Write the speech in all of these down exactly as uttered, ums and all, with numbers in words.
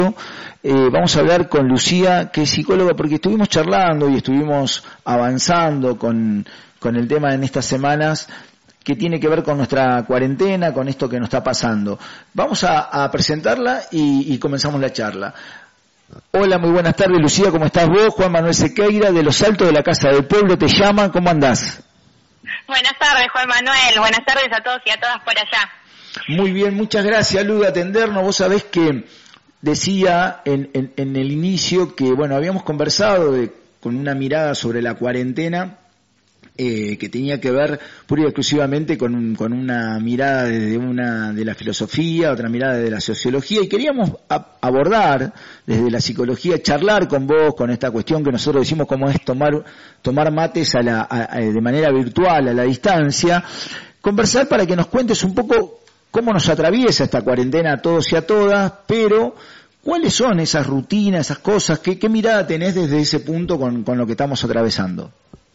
Eh, vamos a hablar con Lucía, que es psicóloga, porque estuvimos charlando y estuvimos avanzando con, con el tema en estas semanas que tiene que ver con nuestra cuarentena, con esto que nos está pasando. Vamos a, a presentarla y, y comenzamos la charla. Hola, muy buenas tardes, Lucía, ¿cómo estás vos? Juan Manuel Sequeira, de Los Altos de la Casa del Pueblo, te llaman, ¿cómo andás? Buenas tardes, Juan Manuel, buenas tardes a todos y a todas por allá. Muy bien, muchas gracias, Lu, de atendernos. Vos sabés que decía en, en, en el inicio que, bueno, habíamos conversado de, con una mirada sobre la cuarentena, eh, que tenía que ver pura y exclusivamente con, un, con una mirada desde una de la filosofía, otra mirada desde la sociología, y queríamos a, abordar desde la psicología, charlar con vos con esta cuestión que nosotros decimos como es tomar, tomar mates a la, a, a, de manera virtual, a la distancia, conversar para que nos cuentes un poco cómo nos atraviesa esta cuarentena a todos y a todas, pero ¿cuáles son esas rutinas, esas cosas? ¿Qué, qué mirada tenés desde ese punto con, con lo que estamos atravesando?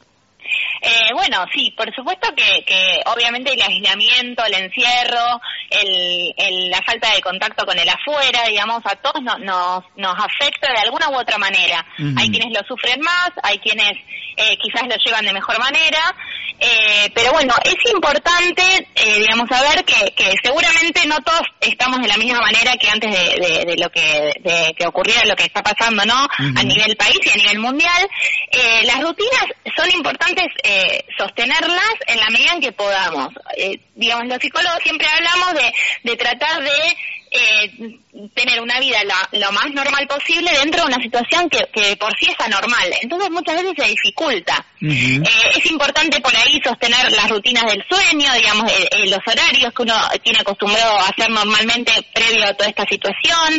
Eh, bueno, sí, por supuesto que, que obviamente el aislamiento, el encierro, el, el, la falta de contacto con el afuera, digamos, a todos no, nos, nos afecta de alguna u otra manera. Uh-huh. Hay quienes lo sufren más, hay quienes eh, quizás lo llevan de mejor manera, eh, pero bueno, es importante, eh, digamos, saber que, que seguramente no todos estamos de la misma manera que antes de, de, de lo que de que ocurriera lo que está pasando, ¿no? Uh-huh. A nivel país y a nivel mundial. Eh, las rutinas son importantes eh, sostenerlas en la medida en que podamos. Eh, digamos, los psicólogos siempre hablamos de, de tratar de eh, tener una vida lo, lo más normal posible dentro de una situación que, que por sí es anormal. Entonces muchas veces se dificulta. Uh-huh. Eh, es importante por ahí sostener las rutinas del sueño, digamos, eh, eh, los horarios que uno tiene acostumbrado a hacer normalmente previo a toda esta situación,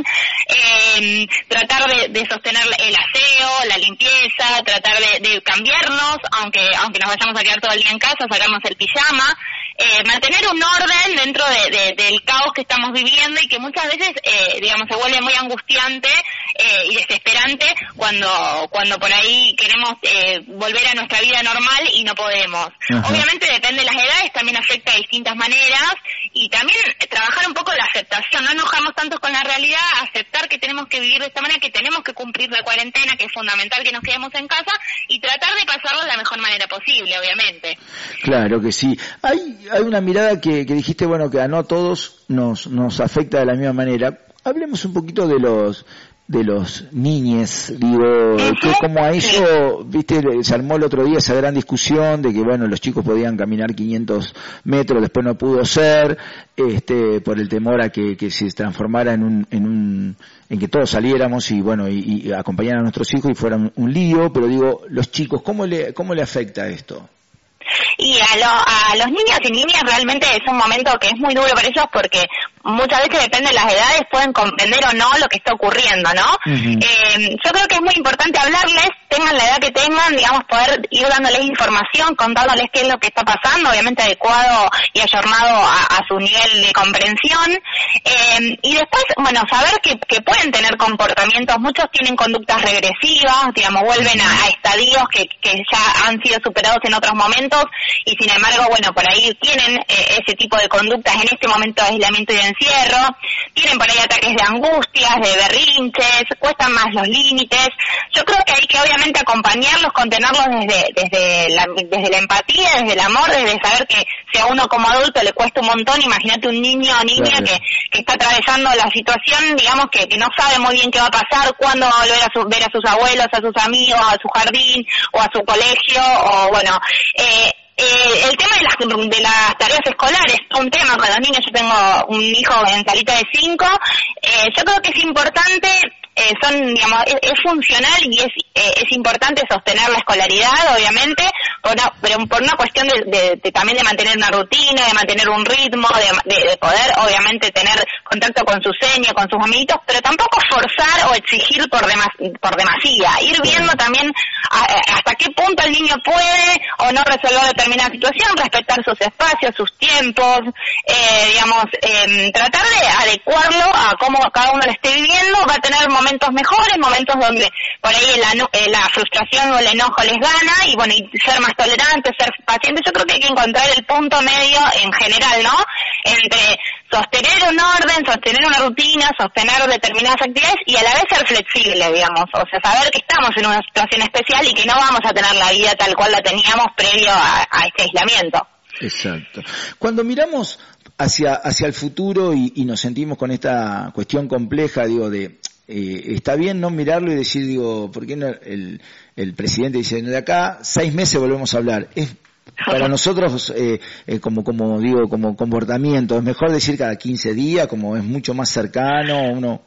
eh, tratar de, de sostener el aseo, la limpieza, tratar de, de cambiarnos, aunque aunque nos vayamos a quedar todo el día en casa, sacarnos el pijama, eh, mantener un orden dentro de, de, del caos que estamos viviendo y que muchas veces, eh, digamos, se vuelve muy angustiante eh, y desesperante cuando cuando por ahí queremos eh, volver a nuestra vida normal y no podemos. Ajá. Obviamente depende de las edades, también afecta de distintas maneras y también trabajar un poco la aceptación, no enojarnos tanto con la realidad, aceptar que tenemos que vivir de esta manera, que tenemos que cumplir la cuarentena, que es fundamental que nos quedemos en casa y tratar de pasarlo de la mejor manera posible, obviamente. Claro que sí. Hay hay una mirada que, que dijiste, bueno, que a no todos nos nos afecta de la misma manera. Hablemos un poquito de los de los niñes, digo, que como a eso, viste, se armó el otro día esa gran discusión de que, bueno, los chicos podían caminar quinientos metros, después no pudo ser, este, por el temor a que, que se transformara en un, en un, en que todos saliéramos y, bueno, y, y acompañaran a nuestros hijos y fuera un, un lío, pero digo, los chicos, ¿cómo le, cómo le afecta esto? Y a, lo, a los niños y niñas realmente es un momento que es muy duro para ellos porque muchas veces depende de las edades, pueden comprender o no lo que está ocurriendo, ¿no? Uh-huh. Eh, yo creo que es muy importante hablarles, tengan la edad que tengan, digamos, poder ir dándoles información, contándoles qué es lo que está pasando, obviamente adecuado y ayornado a, a su nivel de comprensión. Eh, y después, bueno, saber que, que pueden tener comportamientos, muchos tienen conductas regresivas, digamos, vuelven a, a estadios que, que ya han sido superados en otros momentos y sin embargo, bueno, por ahí tienen eh, ese tipo de conductas en este momento de aislamiento y de encierro, tienen por ahí ataques de angustias, de berrinches, cuestan más los límites. Yo creo que hay que obviamente acompañarlos, contenerlos desde desde la, desde la empatía, desde el amor, desde saber que si a uno como adulto le cuesta un montón, imagínate un niño o niña claro. que, que está atravesando la situación, digamos que, que no sabe muy bien qué va a pasar, cuándo va a volver a su, ver a sus abuelos, a sus amigos, a su jardín o a su colegio, o bueno, eh, Eh, el tema de las, de las tareas escolares es un tema con los niños. Yo tengo un hijo en salita de cinco. Eh, yo creo que es importante, eh, son, digamos, es, es funcional y es eh, es importante sostener la escolaridad, obviamente, por una, pero por una cuestión de, de, de también de mantener una rutina, de mantener un ritmo, de, de, de poder, obviamente, tener contacto con su seño, con sus amiguitos, pero tampoco forzar o exigir por demas, por demasía. Ir viendo también a, hasta qué punto el niño puede o no resolver determinada situación, respetar sus espacios, sus tiempos, eh, digamos, eh, tratar de adecuarlo a cómo cada uno lo esté viviendo. Va a tener momentos momentos mejores, momentos donde por ahí la, eh, la frustración o el enojo les gana, y bueno, y ser más tolerantes, ser pacientes. Yo creo que hay que encontrar el punto medio en general, ¿no? Entre sostener un orden, sostener una rutina, sostener determinadas actividades y a la vez ser flexible, digamos, o sea, saber que estamos en una situación especial y que no vamos a tener la vida tal cual la teníamos previo a, a este aislamiento. Exacto. Cuando miramos hacia hacia el futuro y, y nos sentimos con esta cuestión compleja, digo, de eh, está bien no mirarlo y decir, digo, ¿por qué no el, el presidente dice, de acá seis meses volvemos a hablar? Es para nosotros, eh, eh, como como digo, como comportamiento, es mejor decir cada quince días, como es mucho más cercano, uno...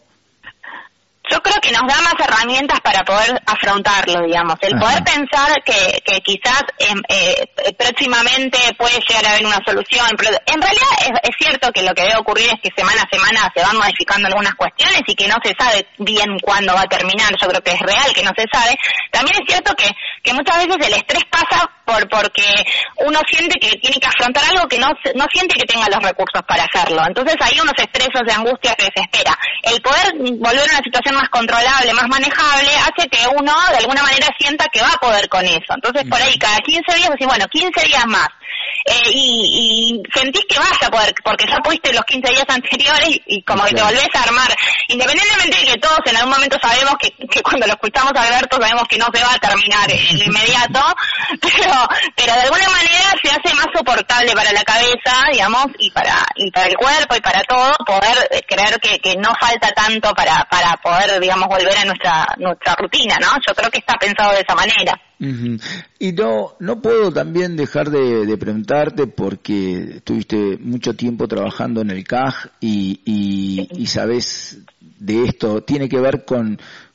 Yo creo que nos da más herramientas para poder afrontarlo, digamos. El Ajá. poder pensar que, que quizás eh, eh, próximamente puede llegar a haber una solución. Pero en realidad es, es cierto que lo que debe ocurrir es que semana a semana se van modificando algunas cuestiones y que no se sabe bien cuándo va a terminar. Yo creo que es real que no se sabe. También es cierto que, que muchas veces el estrés pasa por porque uno siente que tiene que afrontar algo que no, no siente que tenga los recursos para hacerlo. Entonces ahí uno se estresa, se angustia, se desespera. El poder volver a una situación más controlable, más manejable, hace que uno de alguna manera sienta que va a poder con eso. Entonces por ahí cada quince días decís, bueno, quince días más. Eh, y, y sentís que vas a poder, porque ya pudiste los quince días anteriores y, y como que te volvés a armar, independientemente de que todos en algún momento sabemos que, que cuando lo escuchamos a Alberto sabemos que no se va a terminar en lo inmediato, pero pero de alguna manera se hace más soportable para la cabeza, digamos, y para y para el cuerpo y para todo, poder creer que, que no falta tanto para para poder, digamos, volver a nuestra nuestra rutina, ¿no? Yo creo que está pensado de esa manera. Uh-huh. Y no no puedo también dejar de, de preguntarte, porque estuviste mucho tiempo trabajando en el C A G y, y, y sabes de esto, tiene que ver con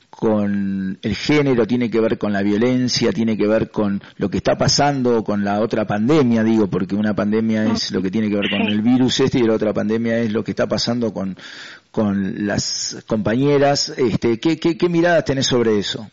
con el género, tiene que ver con la violencia, tiene que ver con lo que está pasando con la otra pandemia, digo, porque una pandemia es lo que tiene que ver con el virus este y la otra pandemia es lo que está pasando con con las compañeras. Este, ¿qué, qué, qué miradas tenés sobre eso?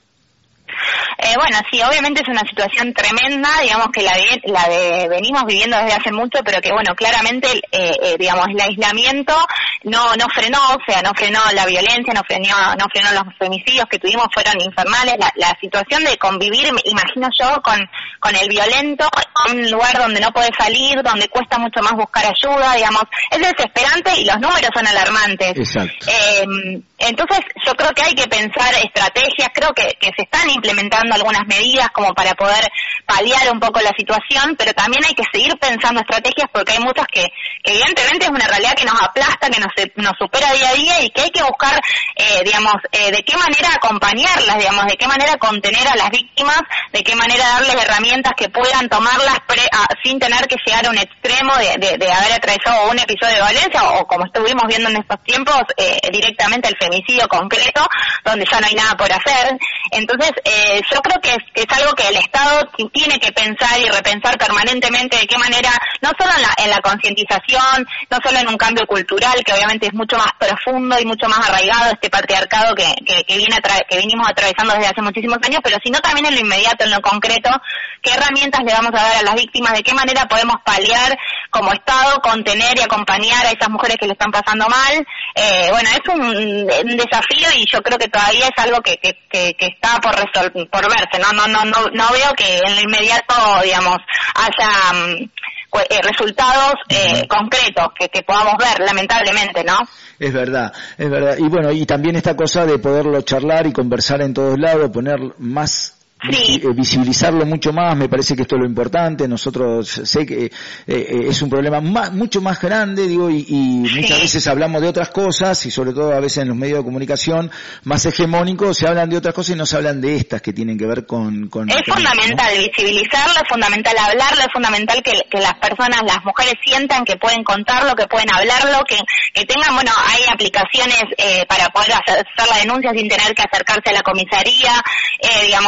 Eh, bueno, sí, obviamente es una situación tremenda, digamos que la de, la de venimos viviendo desde hace mucho, pero que bueno, claramente, eh, eh, digamos, el aislamiento no no frenó, o sea, no frenó la violencia, no frenó no frenó los femicidios que tuvimos, fueron infernales. La, la situación de convivir, me imagino yo, con con el violento en un lugar donde no podés salir, donde cuesta mucho más buscar ayuda, digamos, es desesperante y los números son alarmantes. Exacto. Eh, entonces, yo creo que hay que pensar estrategias, creo que, que se están implementando algunas medidas como para poder paliar un poco la situación, pero también hay que seguir pensando estrategias porque hay muchas que, que evidentemente es una realidad que nos aplasta, que nos, nos supera día a día y que hay que buscar, eh, digamos, eh, de qué manera acompañarlas, digamos, de qué manera contener a las víctimas, de qué manera darles herramientas que puedan tomarlas pre, a, sin tener que llegar a un extremo de, de, de haber atravesado un episodio de violencia o, como estuvimos viendo en estos tiempos, eh, directamente el femicidio concreto, donde ya no hay nada por hacer. Entonces, eh, yo creo que es, es algo que el Estado tiene que pensar y repensar permanentemente de qué manera, no solo en la, en la concientización, no solo en un cambio cultural, que obviamente es mucho más profundo y mucho más arraigado este patriarcado que, que, que, viene atra- que venimos atravesando desde hace muchísimos años, pero sino también en lo inmediato, en lo concreto, qué herramientas le vamos a dar a las víctimas, de qué manera podemos paliar como Estado, contener y acompañar a esas mujeres que le están pasando mal. Eh, bueno, es un, un desafío y yo creo que todavía es algo que, que, que, que está por resol- por verse, ¿no? No, no, no, no veo que en lo inmediato, digamos, haya um, eh, resultados eh, concretos que, que podamos ver, lamentablemente, ¿no? Es verdad, es verdad. Y bueno, y también esta cosa de poderlo charlar y conversar en todos lados, poner más... Sí. Visibilizarlo mucho más, me parece que esto es lo importante. Nosotros sé que eh, es un problema más, mucho más grande, digo, y, y sí. muchas veces hablamos de otras cosas y sobre todo a veces en los medios de comunicación más hegemónicos se hablan de otras cosas y no se hablan de estas que tienen que ver con... con es con fundamental, ¿no? Visibilizarlo, es fundamental hablarlo, es fundamental que, que las personas, las mujeres sientan que pueden contarlo, que pueden hablarlo, que, que tengan, bueno, hay aplicaciones eh, para poder hacer, hacer la denuncia sin tener que acercarse a la comisaría, eh, digamos, hay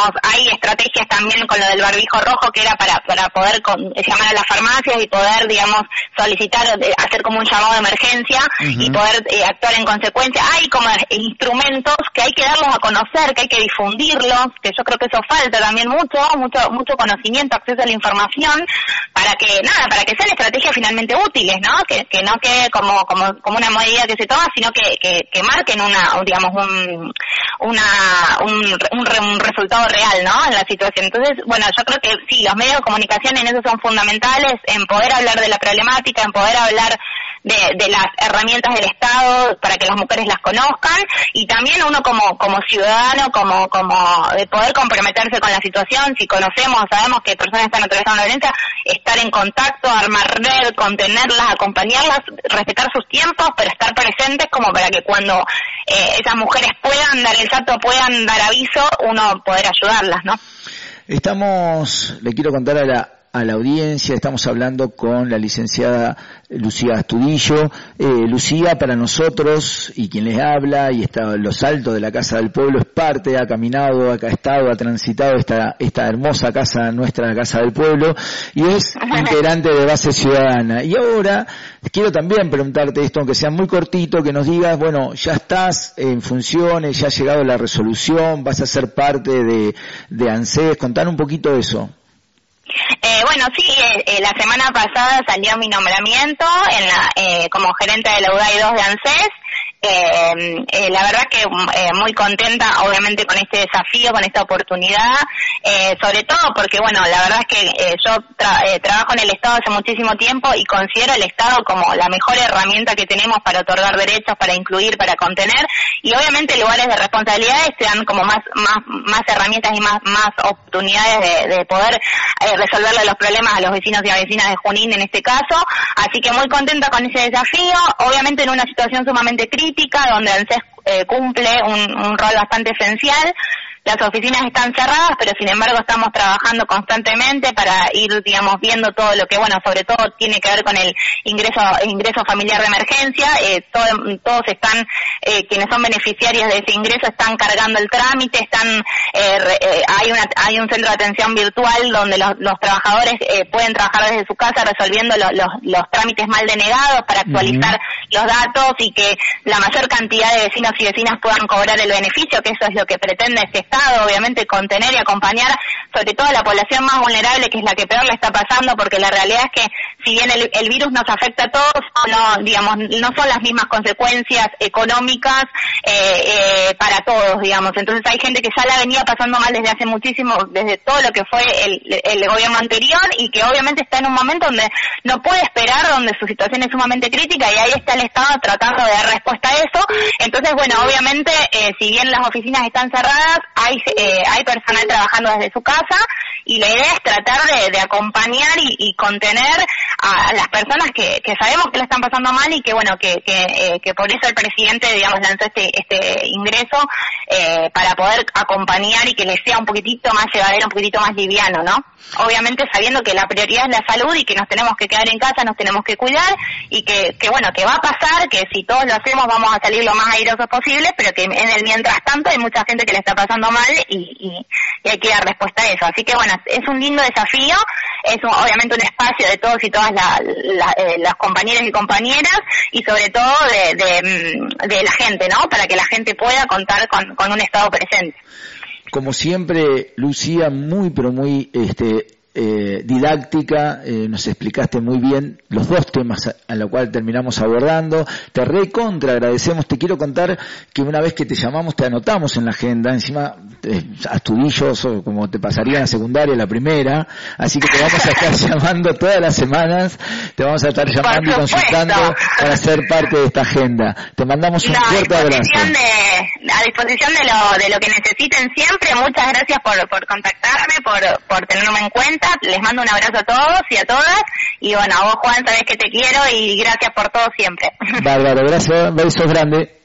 hay estrategias también con lo del barbijo rojo, que era para para poder con, llamar a las farmacias y poder, digamos, solicitar, hacer como un llamado de emergencia uh-huh. y poder eh, actuar en consecuencia. Hay como instrumentos que hay que darlos a conocer, que hay que difundirlos, que yo creo que eso falta también mucho, mucho mucho conocimiento, acceso a la información, para que, nada, para que sean estrategias finalmente útiles, ¿no? Que, que no quede como, como, como una medida que se toma, sino que, que, que marquen una, digamos, un, una, un, un, un resultado real, ¿no? En la situación. Entonces, bueno, yo creo que sí, los medios de comunicación en eso son fundamentales, en poder hablar de la problemática, en poder hablar de, de las herramientas del Estado para que las mujeres las conozcan, y también uno como, como ciudadano, como, como de poder comprometerse con la situación. Si conocemos, sabemos que personas están atravesando la violencia, estar en contacto, armar red, contenerlas, acompañarlas, respetar sus tiempos, pero estar presentes como para que cuando eh, esas mujeres puedan dar el salto, puedan dar aviso, uno poder ayudarlas, ¿no? Estamos, le quiero contar a la a la audiencia, estamos hablando con la licenciada Lucía Astudillo. Eh, Lucía, para nosotros, y quien les habla, y está en los altos de la Casa del Pueblo, es parte, ha caminado, ha estado, ha transitado esta, esta hermosa casa, nuestra Casa del Pueblo, y es integrante de Base Ciudadana. Y ahora, quiero también preguntarte esto, aunque sea muy cortito, que nos digas, bueno, ya estás en funciones, ya ha llegado la resolución, vas a ser parte de, de ANSES, contar un poquito de eso. Eh, bueno, sí, eh, la semana pasada salió mi nombramiento en la, eh, como gerente de la U D A I dos de ANSES. Eh, eh, la verdad que eh, muy contenta, obviamente, con este desafío, con esta oportunidad, eh, sobre todo porque, bueno, la verdad es que eh, yo tra- eh, trabajo en el Estado hace muchísimo tiempo y considero el Estado como la mejor herramienta que tenemos para otorgar derechos, para incluir, para contener, y obviamente lugares de responsabilidades te dan como más más más herramientas y más más oportunidades de, de poder eh, resolverle los problemas a los vecinos y a vecinas de Junín en este caso, así que muy contenta con ese desafío, obviamente en una situación sumamente crítica, donde ANSES eh, cumple un, un rol bastante esencial. Las oficinas están cerradas, pero sin embargo estamos trabajando constantemente para ir, digamos, viendo todo lo que, bueno, sobre todo tiene que ver con el ingreso ingreso familiar de emergencia. Eh, todo, todos están, eh, quienes son beneficiarios de ese ingreso están cargando el trámite, están, eh, re, eh, hay una hay un centro de atención virtual donde los, los trabajadores eh, pueden trabajar desde su casa resolviendo lo, los, los trámites mal denegados para actualizar uh-huh. los datos y que la mayor cantidad de vecinos y vecinas puedan cobrar el beneficio, que eso es lo que pretende este Estado. Obviamente contener y acompañar sobre todo a la población más vulnerable, que es la que peor le está pasando, porque la realidad es que si bien el, el virus nos afecta a todos, no, digamos, no son las mismas consecuencias económicas eh, eh, para todos, digamos. Entonces hay gente que ya la venía pasando mal desde hace muchísimo, desde todo lo que fue el, el gobierno anterior, y que obviamente está en un momento donde no puede esperar, donde su situación es sumamente crítica, y ahí está el Estado tratando de dar respuesta a eso. Entonces, bueno, obviamente, eh, si bien las oficinas están cerradas, hay eh, hay personal trabajando desde su casa, y la idea es tratar de, de acompañar y, y contener a, a las personas que, que sabemos que la están pasando mal, y que bueno, que que, eh, que por eso el presidente, digamos, lanzó este este ingreso eh, para poder acompañar y que les sea un poquitito más llevadero, un poquitito más liviano, ¿no? Obviamente sabiendo que la prioridad es la salud y que nos tenemos que quedar en casa, nos tenemos que cuidar, y que, que bueno, que va a pasar, que si todos lo hacemos vamos a salir lo más airosos posible, pero que en el mientras tanto hay mucha gente que le está pasando mal y, y, y hay que dar respuesta a eso. Así que bueno, es un lindo desafío, es un, obviamente un espacio de todos y todas la, la, eh, las compañeras y compañeras, y sobre todo de, de, de la gente, ¿no? Para que la gente pueda contar con, con un Estado presente. Como siempre, Lucía, muy pero muy este eh, didáctica, eh, nos explicaste muy bien los dos temas a, a los cuales terminamos abordando. Te recontra agradecemos. Te quiero contar que una vez que te llamamos te anotamos en la agenda, encima eh, Astudillos, o como te pasaría en la secundaria, la primera, así que te vamos a estar llamando todas las semanas, te vamos a estar llamando y consultando para ser parte de esta agenda. Te mandamos un no, fuerte abrazo. De, a disposición de lo, de lo que necesiten siempre. Muchas gracias por, por contactarme, por, por tenerme en cuenta. Les mando un abrazo a todos y a todas, y bueno, a vos, Juan, sabés que te quiero, y gracias por todo siempre. Bárbaro, gracias, besos grandes.